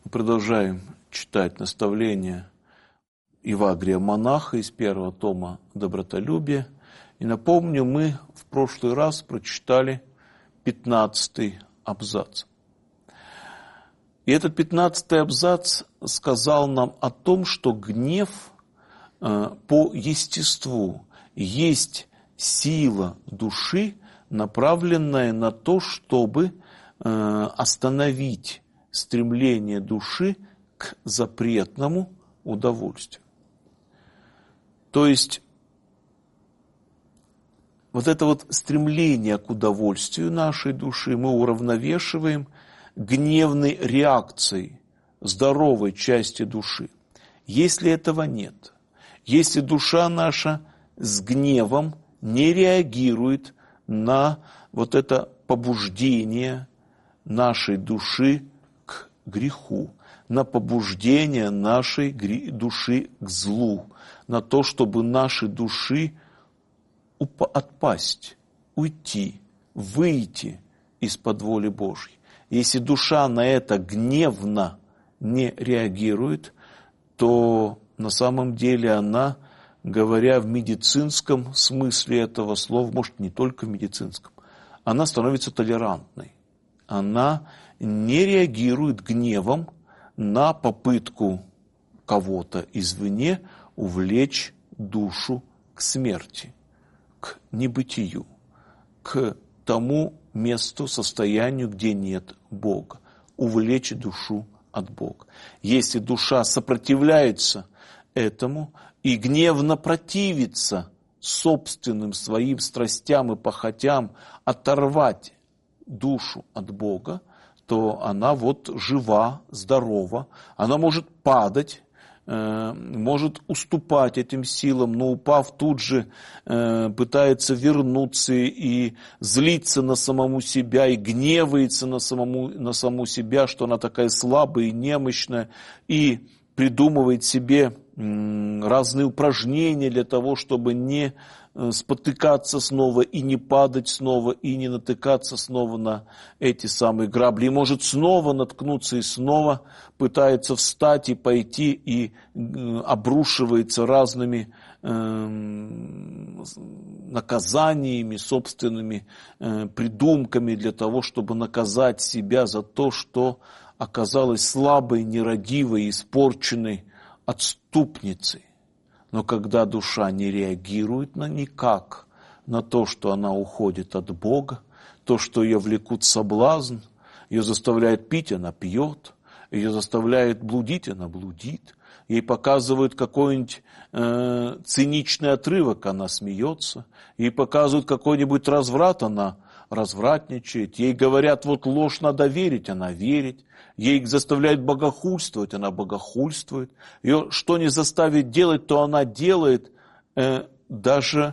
Продолжаем читать наставления Евагрия монаха из первого тома «Добротолюбие». И напомню, мы в прошлый раз прочитали 15-й абзац. И этот 15-й абзац сказал нам о том, что гнев по естеству есть сила души, направленная на то, чтобы остановить стремление души к запретному удовольствию. То есть вот это вот стремление к удовольствию нашей души мы уравновешиваем гневной реакцией здоровой части души. Если этого нет, если душа наша с гневом не реагирует на вот это побуждение нашей души к греху, на побуждение нашей души к злу, на то, чтобы нашей души отпасть, уйти, выйти из-под воли Божьей. Если душа на это гневно не реагирует, то на самом деле она, говоря в медицинском смысле этого слова, может, не только в медицинском, она становится толерантной. Она не реагирует гневом на попытку кого-то извне увлечь душу к смерти, к небытию, к тому месту, состоянию, где нет Бога, увлечь душу от Бога. Если душа сопротивляется этому и гневно противится собственным своим страстям и похотям оторвать душу от Бога, то она вот жива, здорова, она может падать, может уступать этим силам, но упав тут же пытается вернуться и злиться на самому себя, и гневается на саму себя, что она такая слабая и немощная, и придумывает себе разные упражнения для того, чтобы не спотыкаться снова и не падать снова, и не натыкаться снова на эти самые грабли. И может снова наткнуться и снова пытается встать и пойти, и обрушивается разными наказаниями, собственными придумками для того, чтобы наказать себя за то, что оказалась слабой, нерадивой, испорченной отступницей. Но когда душа не реагирует никак на то, что она уходит от Бога, то, что ее влекут в соблазн, ее заставляет пить, она пьет, ее заставляет блудить, она блудит, ей показывают какой-нибудь циничный отрывок, она смеется, ей показывают какой-нибудь разврат, она развратничает, ей говорят, вот ложь надо верить, она верит, ей заставляют богохульствовать, она богохульствует, ее что не заставит делать, то она делает, даже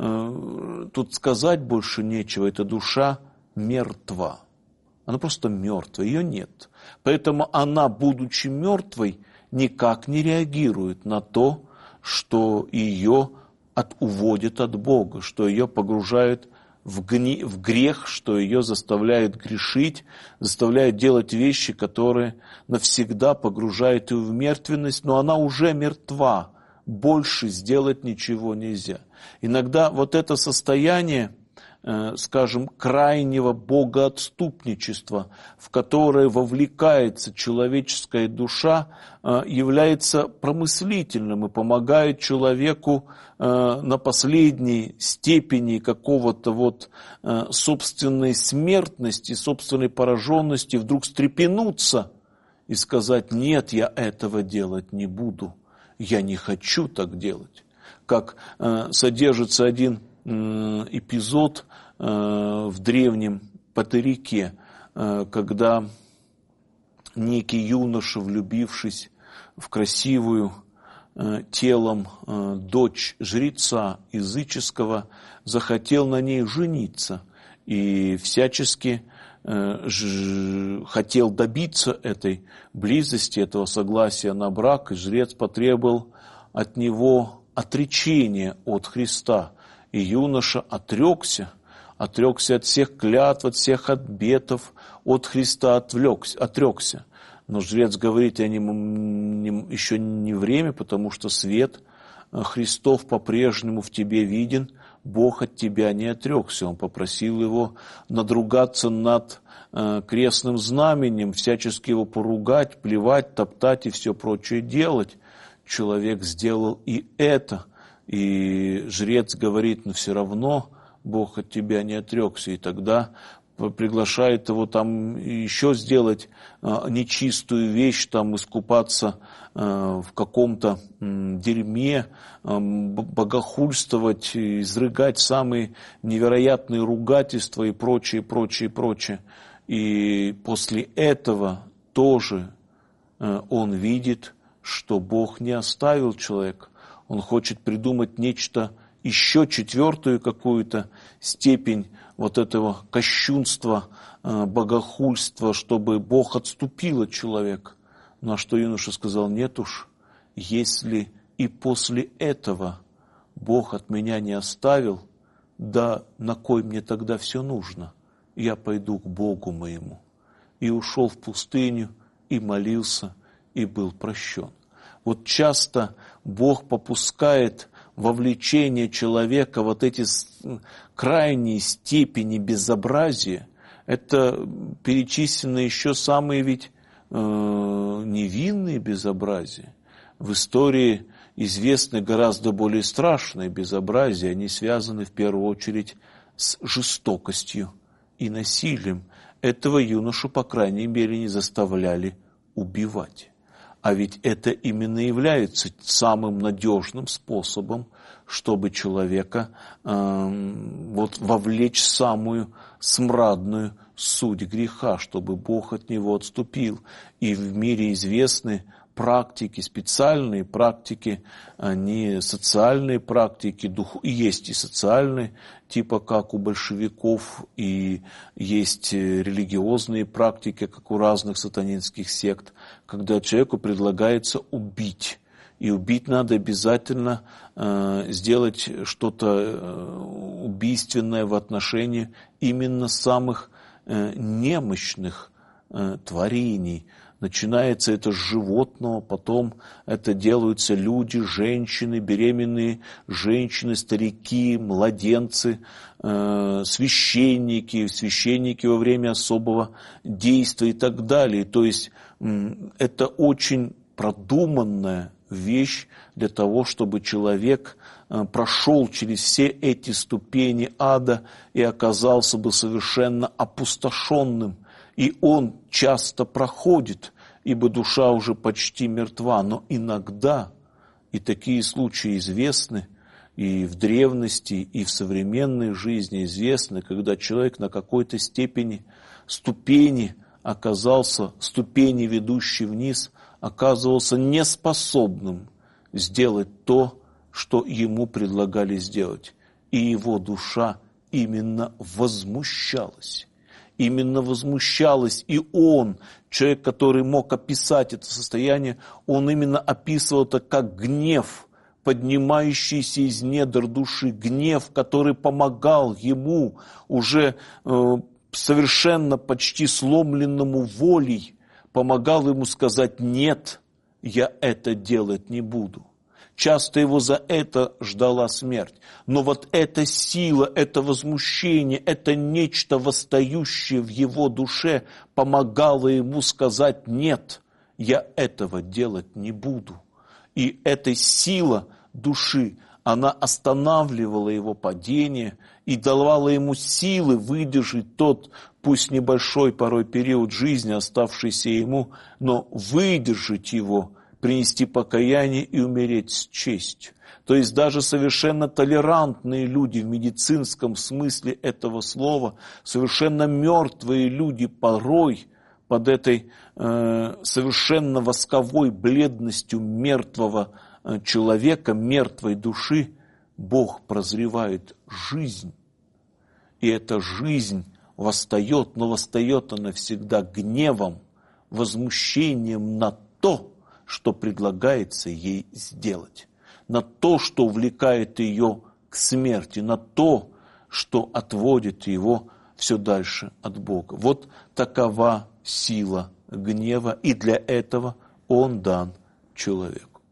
тут сказать больше нечего, эта душа мертва, она просто мертва, ее нет, поэтому она, будучи мертвой, никак не реагирует на то, что ее уводит от Бога, что ее погружают в грех, что ее заставляет грешить, заставляет делать вещи, которые навсегда погружают ее в мертвенность, но она уже мертва, больше сделать ничего нельзя. Иногда вот это состояние, скажем, крайнего богоотступничества, в которое вовлекается человеческая душа, является промыслительным и помогает человеку на последней степени какого-то вот собственной смертности, собственной пораженности вдруг встрепенуться и сказать: нет, я этого делать не буду, я не хочу так делать. Как содержится один эпизод в древнем Патерике, когда некий юноша, влюбившись в красивую телом дочь жреца языческого, захотел на ней жениться и всячески хотел добиться этой близости, этого согласия на брак, и жрец потребовал от него отречения от Христа. И юноша отрекся от всех клятв, от всех обетов, от Христа отрекся. Но жрец говорит, еще не время, потому что свет Христов по-прежнему в тебе виден, Бог от тебя не отрекся. Он попросил его надругаться над крестным знаменем, всячески его поругать, плевать, топтать и все прочее делать. Человек сделал и это. И жрец говорит, но все равно Бог от тебя не отрекся. И тогда приглашает его там еще сделать нечистую вещь, там искупаться в каком-то дерьме, богохульствовать, изрыгать самые невероятные ругательства и прочее, прочее, прочее. И после этого тоже он видит, что Бог не оставил человека. Он хочет придумать нечто еще, четвертую какую-то степень вот этого кощунства, богохульства, чтобы Бог отступил от человека. На что юноша сказал, нет уж, если и после этого Бог от меня не оставил, да на кой мне тогда все нужно? Я пойду к Богу моему. И ушел в пустыню, и молился, и был прощен. Вот часто Бог попускает вовлечение человека, вот эти крайние степени безобразия, это перечислены еще самые ведь невинные безобразия. В истории известны гораздо более страшные безобразия, они связаны в первую очередь с жестокостью и насилием. Этого юношу, по крайней мере, не заставляли убивать. А ведь это именно является самым надежным способом, чтобы человека вовлечь в самую смрадную суть греха, чтобы Бог от него отступил. И в мире известны практики, специальные практики, не социальные практики, и есть и социальные, типа как у большевиков, и есть религиозные практики, как у разных сатанинских сект, когда человеку предлагается убить. И убить надо обязательно сделать что-то убийственное в отношении именно самых немощных творений. Начинается это с животного, потом это делаются люди, женщины, беременные женщины, старики, младенцы, священники во время особого действия и так далее. То есть это очень продуманная вещь для того, чтобы человек прошел через все эти ступени ада и оказался бы совершенно опустошенным. И он часто проходит, ибо душа уже почти мертва. Но иногда, и такие случаи известны, и в древности, и в современной жизни известны, когда человек на какой-то ступени, ведущей вниз, оказывался неспособным сделать то, что ему предлагали сделать. И его душа именно возмущалась. И он, человек, который мог описать это состояние, он именно описывал это как гнев, поднимающийся из недр души, гнев, который помогал ему уже совершенно почти сломленному волей, помогал ему сказать «нет, я это делать не буду». Часто его за это ждала смерть. Но вот эта сила, это возмущение, это нечто восстающее в его душе помогало ему сказать «нет, я этого делать не буду». И эта сила души, она останавливала его падение и давала ему силы выдержать тот, пусть небольшой порой период жизни, оставшийся ему, но выдержать его, принести покаяние и умереть с честью. То есть даже совершенно толерантные люди в медицинском смысле этого слова, совершенно мертвые люди порой под этой совершенно восковой бледностью мертвого человека, мертвой души, Бог прозревает жизнь. И эта жизнь восстает, но восстает она всегда гневом, возмущением на то, что предлагается ей сделать, на то, что увлекает ее к смерти, на то, что отводит его все дальше от Бога. Вот такова сила гнева, и для этого он дан человеку.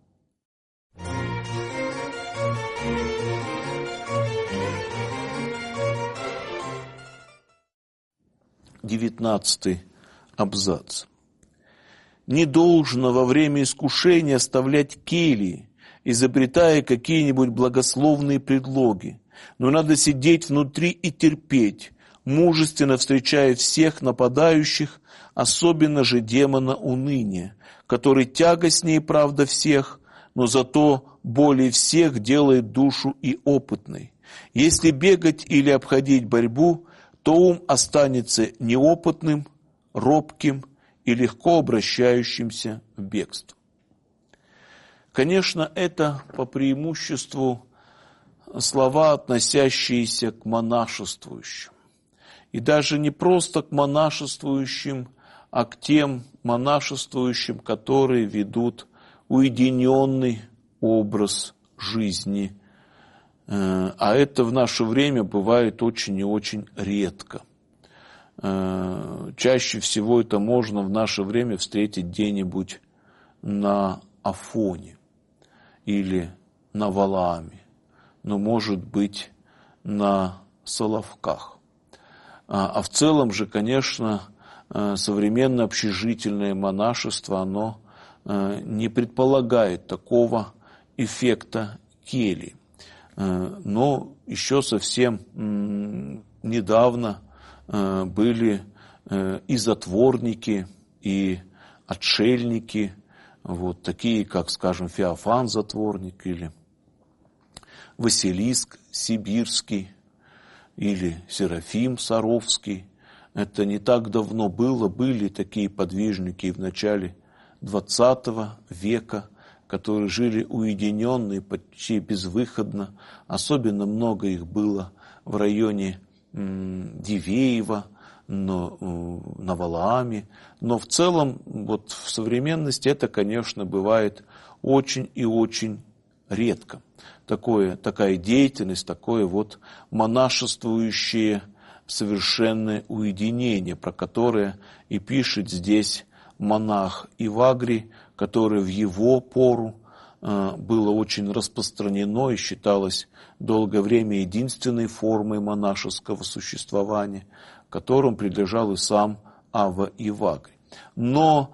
19 абзац. Не должно во время искушения оставлять кельи, изобретая какие-нибудь благословные предлоги, но надо сидеть внутри и терпеть, мужественно встречая всех нападающих, особенно же демона уныния, который тягостнее, правда, всех, но зато более всех делает душу и опытной. Если бегать или обходить борьбу, то ум останется неопытным, робким и легко обращающимся в бегство. Конечно, это по преимуществу слова, относящиеся к монашествующим. И даже не просто к монашествующим, а к тем монашествующим, которые ведут уединенный образ жизни. А это в наше время бывает очень и очень редко. Чаще всего это можно в наше время встретить где-нибудь на Афоне или на Валааме, но, может быть, на Соловках. А в целом же, конечно, современное общежительное монашество, оно не предполагает такого эффекта кельи. Но еще совсем недавно были и затворники, и отшельники, вот такие, как, скажем, Феофан затворник, или Василиск Сибирский, или Серафим Саровский. Это не так давно было, были такие подвижники в начале XX века, которые жили уединенно и почти безвыходно. Особенно много их было в районе Дивеева, на Валааме. Но в целом, вот в современности это, конечно, бывает очень и очень редко. Такая деятельность, такое вот монашествующее совершенное уединение, про которое и пишет здесь монах Ивагрий, который в его пору было очень распространено и считалось долгое время единственной формой монашеского существования, которому принадлежал и сам Ава Ивагрий. Но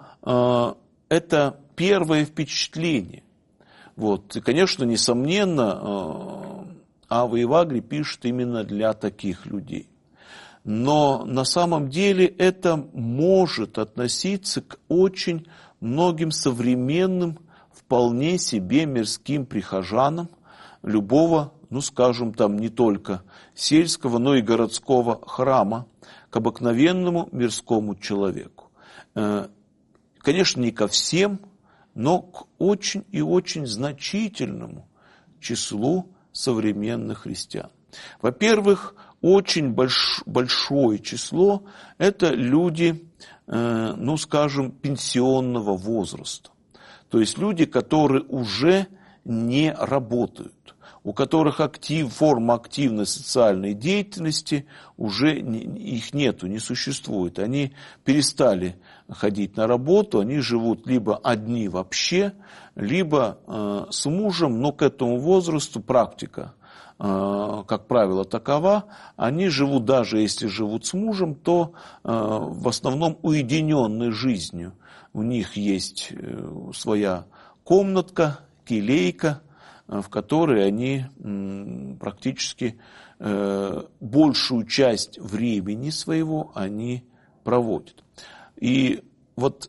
это первое впечатление. Вот. И, конечно, несомненно, Ава Ивагрий пишет именно для таких людей. Но на самом деле это может относиться к очень многим современным, вполне себе мирским прихожанам любого, ну скажем, там не только сельского, но и городского храма, к обыкновенному мирскому человеку. Конечно, не ко всем, но к очень и очень значительному числу современных христиан. Во-первых, очень большое число – это люди, ну скажем, пенсионного возраста. То есть люди, которые уже не работают, у которых форма активной социальной деятельности уже их нету, не существует. Они перестали ходить на работу, они живут либо одни вообще, либо с мужем, но к этому возрасту практика, как правило, такова, они живут, даже если живут с мужем, то в основном уединенной жизнью. У них есть своя комнатка, келейка, в которой они практически большую часть времени своего они проводят. И вот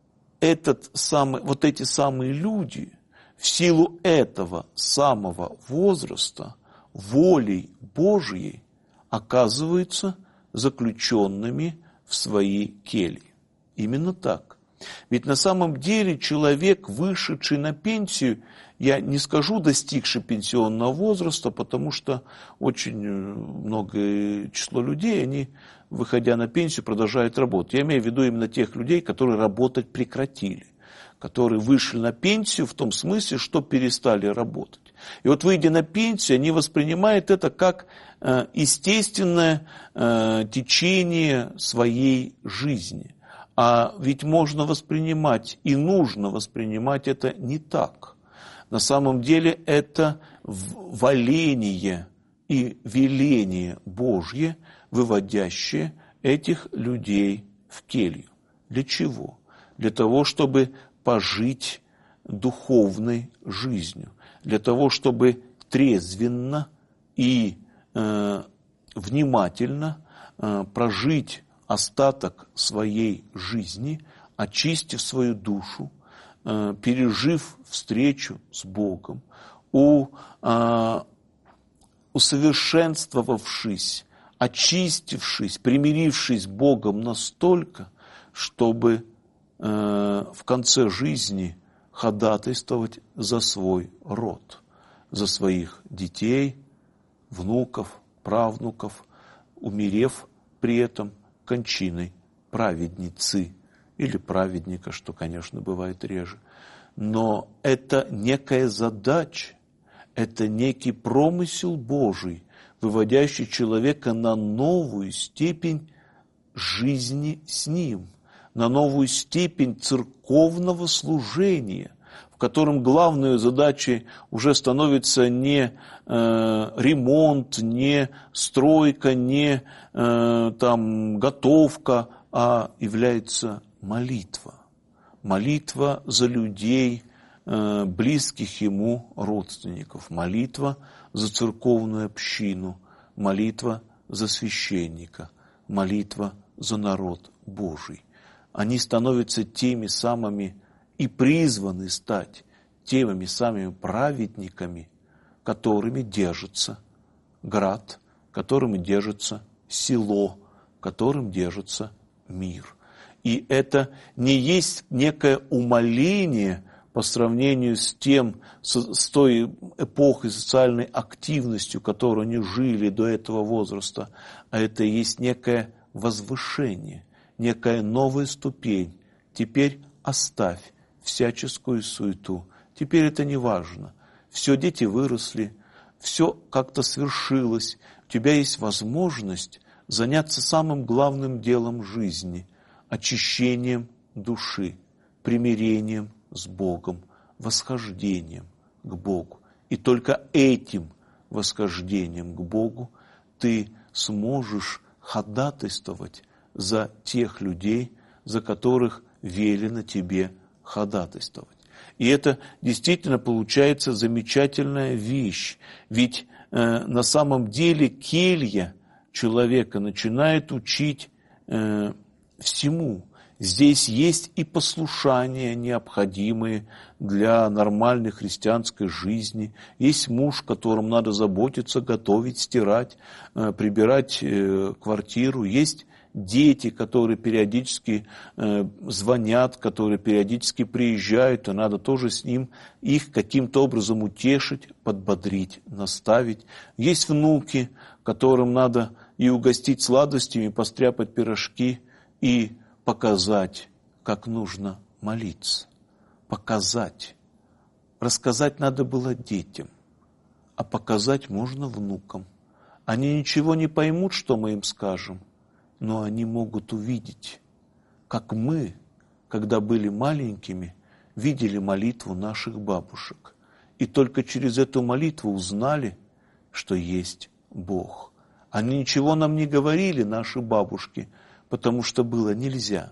эти самые люди в силу этого самого возраста волей Божьей оказываются заключенными в свои кельи. Именно так. Ведь на самом деле человек, вышедший на пенсию, я не скажу достигший пенсионного возраста, потому что очень многое число людей, они, выходя на пенсию, продолжают работать. Я имею в виду именно тех людей, которые работать прекратили, которые вышли на пенсию в том смысле, что перестали работать. И вот, выйдя на пенсию, они воспринимают это как естественное течение своей жизни. А ведь можно воспринимать и нужно воспринимать это не так. На самом деле это воление и веление Божье, выводящее этих людей в келью. Для чего? Для того, чтобы пожить духовной жизнью, для того, чтобы трезвенно и внимательно прожить остаток своей жизни, очистив свою душу, пережив встречу с Богом, усовершенствовавшись, очистившись, примирившись с Богом настолько, чтобы в конце жизни ходатайствовать за свой род, за своих детей, внуков, правнуков, умерев при этом кончиной праведницы или праведника, что, конечно, бывает реже. Но это некая задача, это некий промысел Божий, выводящий человека на новую степень жизни с Ним, на новую степень церковного служения, в котором главной задачей уже становится не ремонт, не стройка, не готовка, а является молитва. Молитва за людей, близких ему родственников, молитва за церковную общину, молитва за священника, молитва за народ Божий. Они становятся теми самыми и призваны стать теми самыми праведниками, которыми держится град, которыми держится село, которым держится мир. И это не есть некое умаление по сравнению с той эпохой социальной активностью, которой они жили до этого возраста, а это есть некое возвышение, некая новая ступень. Теперь оставь всяческую суету. Теперь это не важно. Все, дети выросли, все как-то свершилось. У тебя есть возможность заняться самым главным делом жизни – очищением души, примирением с Богом, восхождением к Богу. И только этим восхождением к Богу ты сможешь ходатайствовать за тех людей, за которых велено тебе ходатайствовать. И это действительно получается замечательная вещь. Ведь на самом деле келья человека начинает учить всему. Здесь есть и послушания, необходимые для нормальной христианской жизни. Есть муж, которому надо заботиться, готовить, стирать, прибирать квартиру. Есть дети, которые периодически звонят, которые периодически приезжают, и надо тоже с ним их каким-то образом утешить, подбодрить, наставить. Есть внуки, которым надо и угостить сладостями, и постряпать пирожки, и показать, как нужно молиться. Показать. Рассказать надо было детям, а показать можно внукам. Они ничего не поймут, что мы им скажем, но они могут увидеть, как мы, когда были маленькими, видели молитву наших бабушек. И только через эту молитву узнали, что есть Бог. Они ничего нам не говорили, наши бабушки, потому что было нельзя.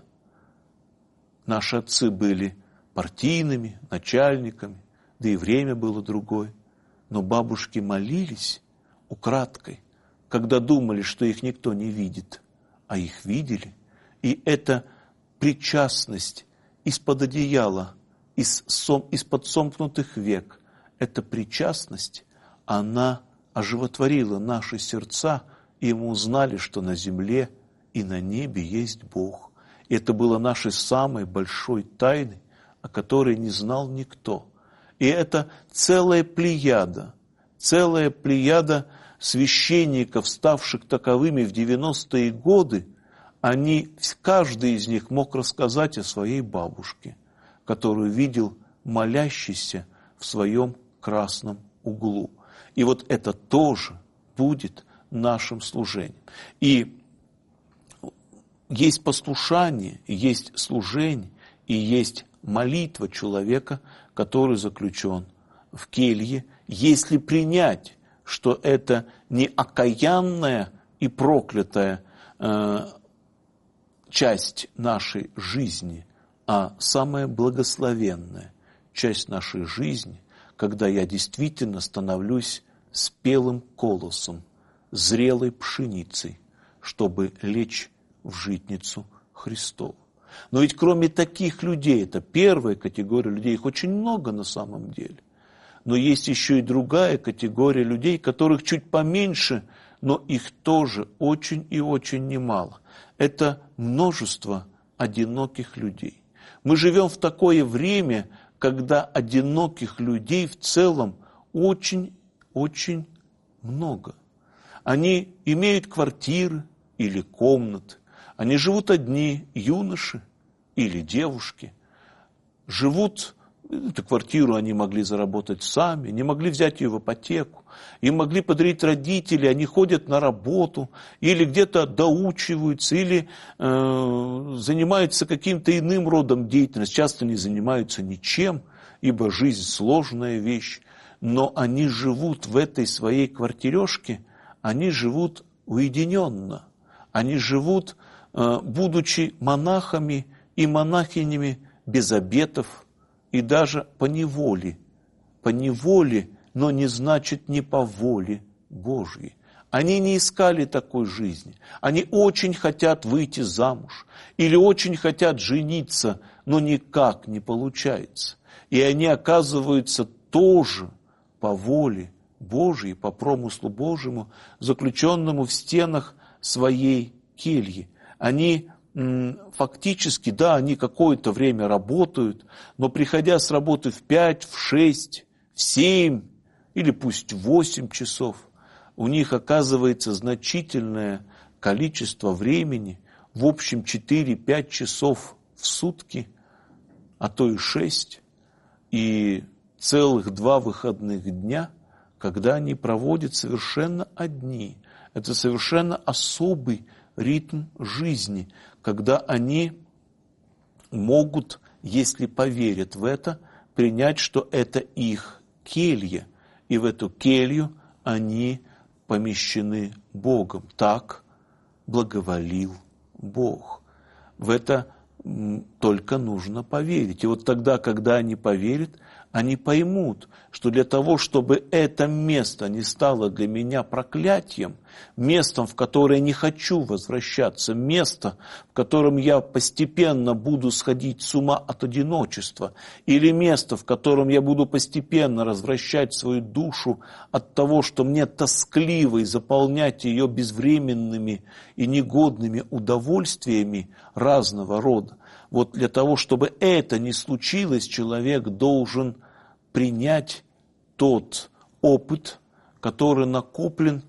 Наши отцы были партийными, начальниками, да и время было другое. Но бабушки молились украдкой, когда думали, что их никто не видит, а их видели. И эта причастность из-под одеяла, из-под сомкнутых век, эта причастность, она оживотворила наши сердца, и мы узнали, что на земле и на небе есть Бог. И это было нашей самой большой тайной, о которой не знал никто. И это целая плеяда священников, ставших таковыми в 90-е годы, каждый из них мог рассказать о своей бабушке, которую видел молящийся в своем красном углу. И вот это тоже будет нашим служением. И есть послушание, есть служение, и есть молитва человека, который заключен в келье, если принять, что это не окаянная и проклятая часть нашей жизни, а самая благословенная часть нашей жизни, когда я действительно становлюсь спелым колосом, зрелой пшеницей, чтобы лечь в житницу Христову. Но ведь кроме таких людей, это первая категория людей, их очень много на самом деле, но есть еще и другая категория людей, которых чуть поменьше, но их тоже очень и очень немало. Это множество одиноких людей. Мы живем в такое время, когда одиноких людей в целом очень-очень много. Они имеют квартиры или комнаты, они живут одни, юноши или девушки, живут. Эту квартиру они могли заработать сами, не могли взять ее в ипотеку, им могли подарить родители, они ходят на работу, или где-то доучиваются, или занимаются каким-то иным родом деятельности. Часто не занимаются ничем, ибо жизнь сложная вещь, но они живут в этой своей квартирешке, они живут уединенно, они живут, будучи монахами и монахинями без обетов, и даже по неволе, но не значит не по воле Божьей. Они не искали такой жизни. Они очень хотят выйти замуж или очень хотят жениться, но никак не получается. И они оказываются тоже по воле Божьей, по промыслу Божьему, заключенному в стенах своей кельи. Они фактически, да, они какое-то время работают, но приходя с работы в 5, в 6, в 7 или пусть в 8 часов, у них оказывается значительное количество времени, в общем 4-5 часов в сутки, а то и 6, и целых 2 выходных дня, когда они проводят совершенно одни. Это совершенно особый ритм жизни, когда они могут, если поверят в это, принять, что это их келья, и в эту келью они помещены Богом. Так благоволил Бог. В это только нужно поверить. И вот тогда, когда они поверят, они поймут, что для того, чтобы это место не стало для меня проклятием, местом, в которое не хочу возвращаться, место, в котором я постепенно буду сходить с ума от одиночества, или место, в котором я буду постепенно развращать свою душу от того, что мне тоскливо, и заполнять ее безвременными и негодными удовольствиями разного рода. Вот для того, чтобы это не случилось, человек должен принять тот опыт, который накоплен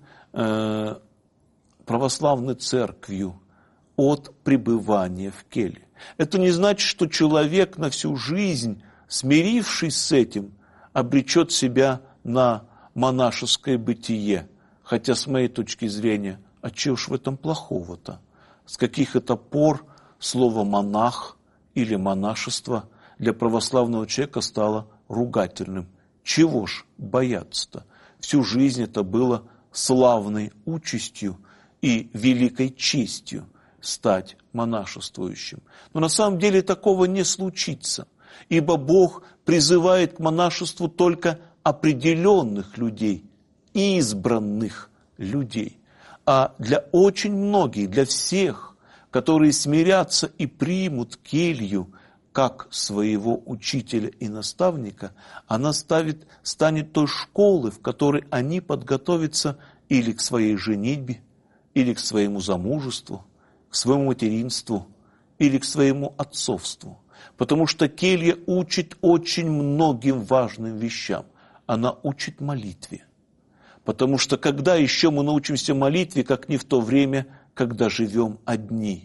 православной церковью от пребывания в келье. Это не значит, что человек на всю жизнь, смирившись с этим, обречет себя на монашеское бытие. Хотя, с моей точки зрения, а чего ж в этом плохого-то? С каких это пор слово «монах» или «монашество» для православного человека стало ругательным? Чего ж бояться-то? Всю жизнь это было славной участью и великой честью стать монашествующим. Но на самом деле такого не случится, ибо Бог призывает к монашеству только определенных людей, избранных людей. А для очень многих, для всех, которые смирятся и примут келью как своего учителя и наставника, она станет той школой, в которой они подготовятся или к своей женитьбе, или к своему замужеству, к своему материнству, или к своему отцовству. Потому что келья учит очень многим важным вещам. Она учит молитве. Потому что когда еще мы научимся молитве, как не в то время, когда живем одни?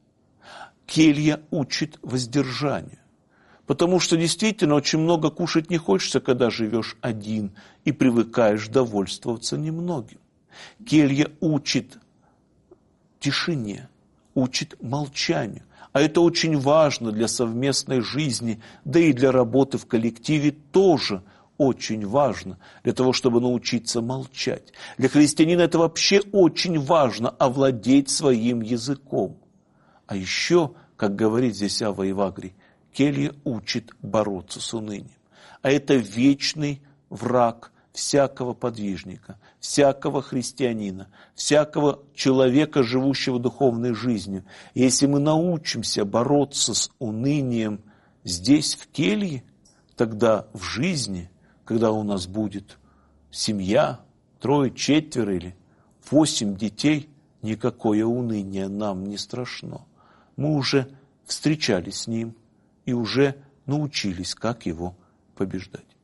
Келья учит воздержанию. Потому что действительно очень много кушать не хочется, когда живешь один и привыкаешь довольствоваться немногим. Келья учит тишине, учит молчанию. А это очень важно для совместной жизни, да и для работы в коллективе тоже очень важно, для того, чтобы научиться молчать. Для христианина это вообще очень важно, овладеть своим языком. А еще, как говорит здесь Авва Евагрий, келья учит бороться с унынием. А это вечный враг всякого подвижника, всякого христианина, всякого человека, живущего духовной жизнью. И если мы научимся бороться с унынием здесь, в келье, тогда в жизни, когда у нас будет семья, 3, 4 или 8 детей, никакое уныние нам не страшно. Мы уже встречались с ним и уже научились, как его побеждать.